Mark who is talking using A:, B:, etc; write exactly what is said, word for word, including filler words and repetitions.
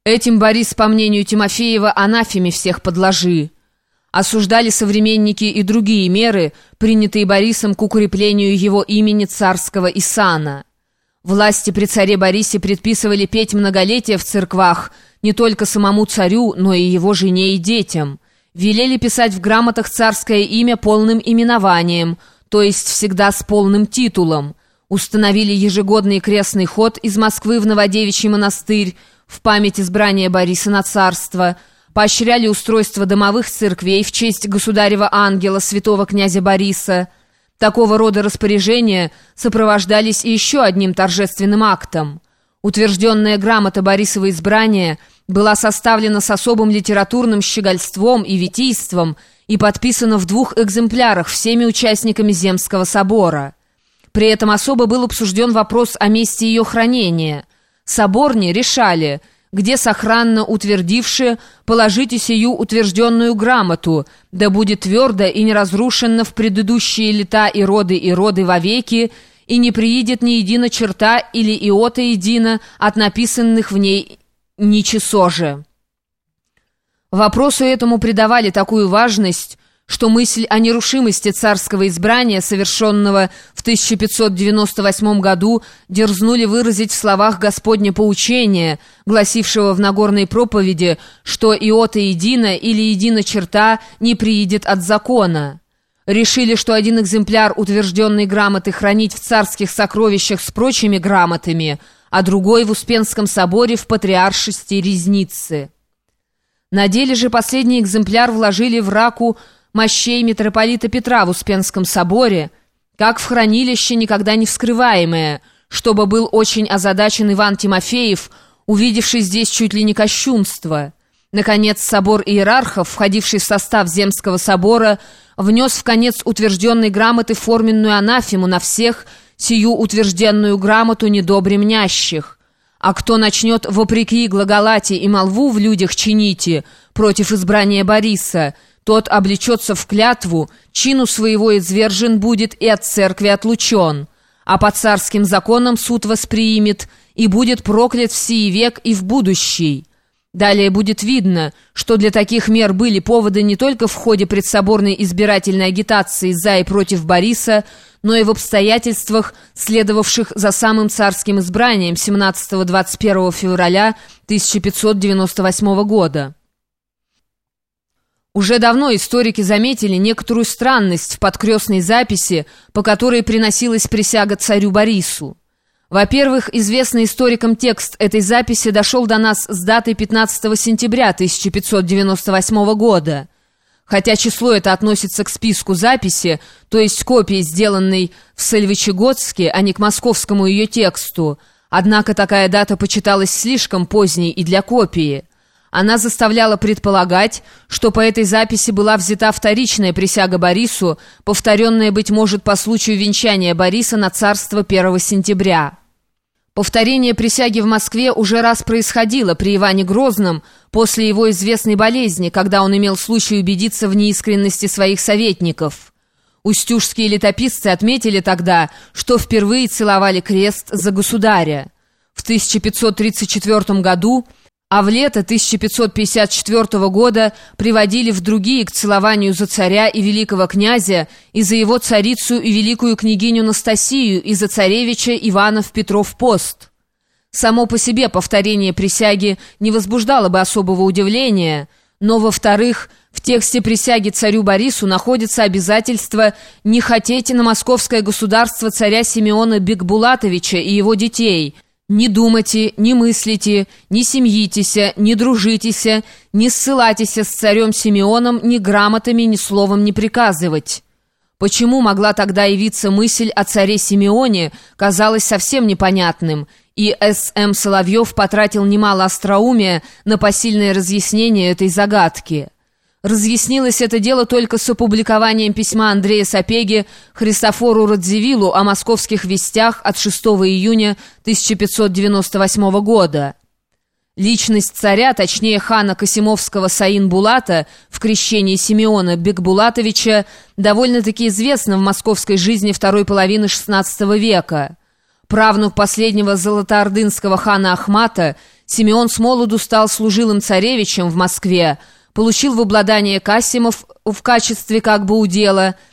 A: Этим Борис, по мнению Тимофеева, анафеме всех подложи. Осуждали современники и другие меры, принятые Борисом к укреплению его имени царского и сана. Власти при царе Борисе предписывали петь многолетие в церквах не только самому царю, но и его жене и детям. Велели писать в грамотах царское имя полным именованием, то есть всегда с полным титулом. Установили ежегодный крестный ход из Москвы в Новодевичий монастырь в память избрания Бориса на царство, поощряли устройство домовых церквей в честь государева ангела, святого князя Бориса. Такого рода распоряжения сопровождались и еще одним торжественным актом. Утвержденная грамота Борисова избрания была составлена с особым литературным щегольством и витийством и подписана в двух экземплярах всеми участниками Земского собора. При этом особо был обсужден вопрос о месте ее хранения. Соборни решали, где сохранно утвердивши, положите сию утвержденную грамоту, да будет твердо и неразрушенно в предыдущие лета и роды и роды вовеки, и не приидет ни едина черта или иота едина от написанных в ней ничего же. Вопросу этому придавали такую важность, что мысль о нерушимости царского избрания, совершенного в тысяча пятьсот девяносто восьмом году, дерзнули выразить в словах Господня поучения, гласившего в Нагорной проповеди, что иота едина или едина черта не приидет от закона. Решили, что один экземпляр утвержденной грамоты хранить в царских сокровищах с прочими грамотами, а другой в Успенском соборе в Патриаршести Ризницы. На деле же последний экземпляр вложили в раку мощей митрополита Петра в Успенском соборе, как в хранилище никогда не вскрываемое, чтобы был очень озадачен Иван Тимофеев, увидевший здесь чуть ли не кощунство. Наконец, собор иерархов, входивший в состав Земского собора, внес в конец утвержденной грамоты форменную анафему на всех сию утвержденную грамоту недобре мнящих. А кто начнет вопреки глаголати и молву в людях чините против избрания Бориса, тот облечется в клятву, чину своего извержен будет и от церкви отлучен, а по царским законам суд восприимет и будет проклят в сии век и в будущий. Далее будет видно, что для таких мер были поводы не только в ходе предсоборной избирательной агитации за и против Бориса, но и в обстоятельствах, следовавших за самым царским избранием семнадцатого-двадцать первого февраля тысяча пятьсот девяносто восьмого года. Уже давно историки заметили некоторую странность в подкрестной записи, по которой приносилась присяга царю Борису. Во-первых, известный историкам текст этой записи дошел до нас с датой пятнадцатого сентября тысяча пятьсот девяносто восьмого года. Хотя число это относится к списку записи, то есть копии, сделанной в Сольвычегодске, а не к московскому ее тексту, однако такая дата почиталась слишком поздней и для копии. Она заставляла предполагать, что по этой записи была взята вторичная присяга Борису, повторенная, быть может, по случаю венчания Бориса на царство первого сентября. Повторение присяги в Москве уже раз происходило при Иване Грозном после его известной болезни, когда он имел случай убедиться в неискренности своих советников. Устюжские летописцы отметили тогда, что впервые целовали крест за государя. В тысяча пятьсот тридцать четвёртом году, а в лето тысяча пятьсот пятьдесят четвёртого года приводили в другие к целованию за царя и великого князя, и за его царицу и великую княгиню Настасию, и за царевича Ивана в Петров пост. Само по себе повторение присяги не возбуждало бы особого удивления, но, во-вторых, в тексте присяги царю Борису находится обязательство не хотеть на московское государство царя Симеона Бекбулатовича и его детей – «Не думайте, не мыслите, не семьитеся, не дружитеся, не ссылайтеся с царем Симеоном ни грамотами, ни словом не приказывать». Почему могла тогда явиться мысль о царе Симеоне, казалось совсем непонятным, и С М Соловьев потратил немало остроумия на посильное разъяснение этой загадки. Разъяснилось это дело только с опубликованием письма Андрея Сапеги Христофору Радзивиллу о московских вестях от шестого июня тысяча пятьсот девяносто восьмого года. Личность царя, точнее хана Касимовского Саин-Булата в крещении Симеона Бекбулатовича, довольно-таки известна в московской жизни второй половины шестнадцатого века. Правнук последнего золотоордынского хана Ахмата, Симеон с молоду стал служилым царевичем в Москве, получил в обладание Касимов в качестве как бы удела,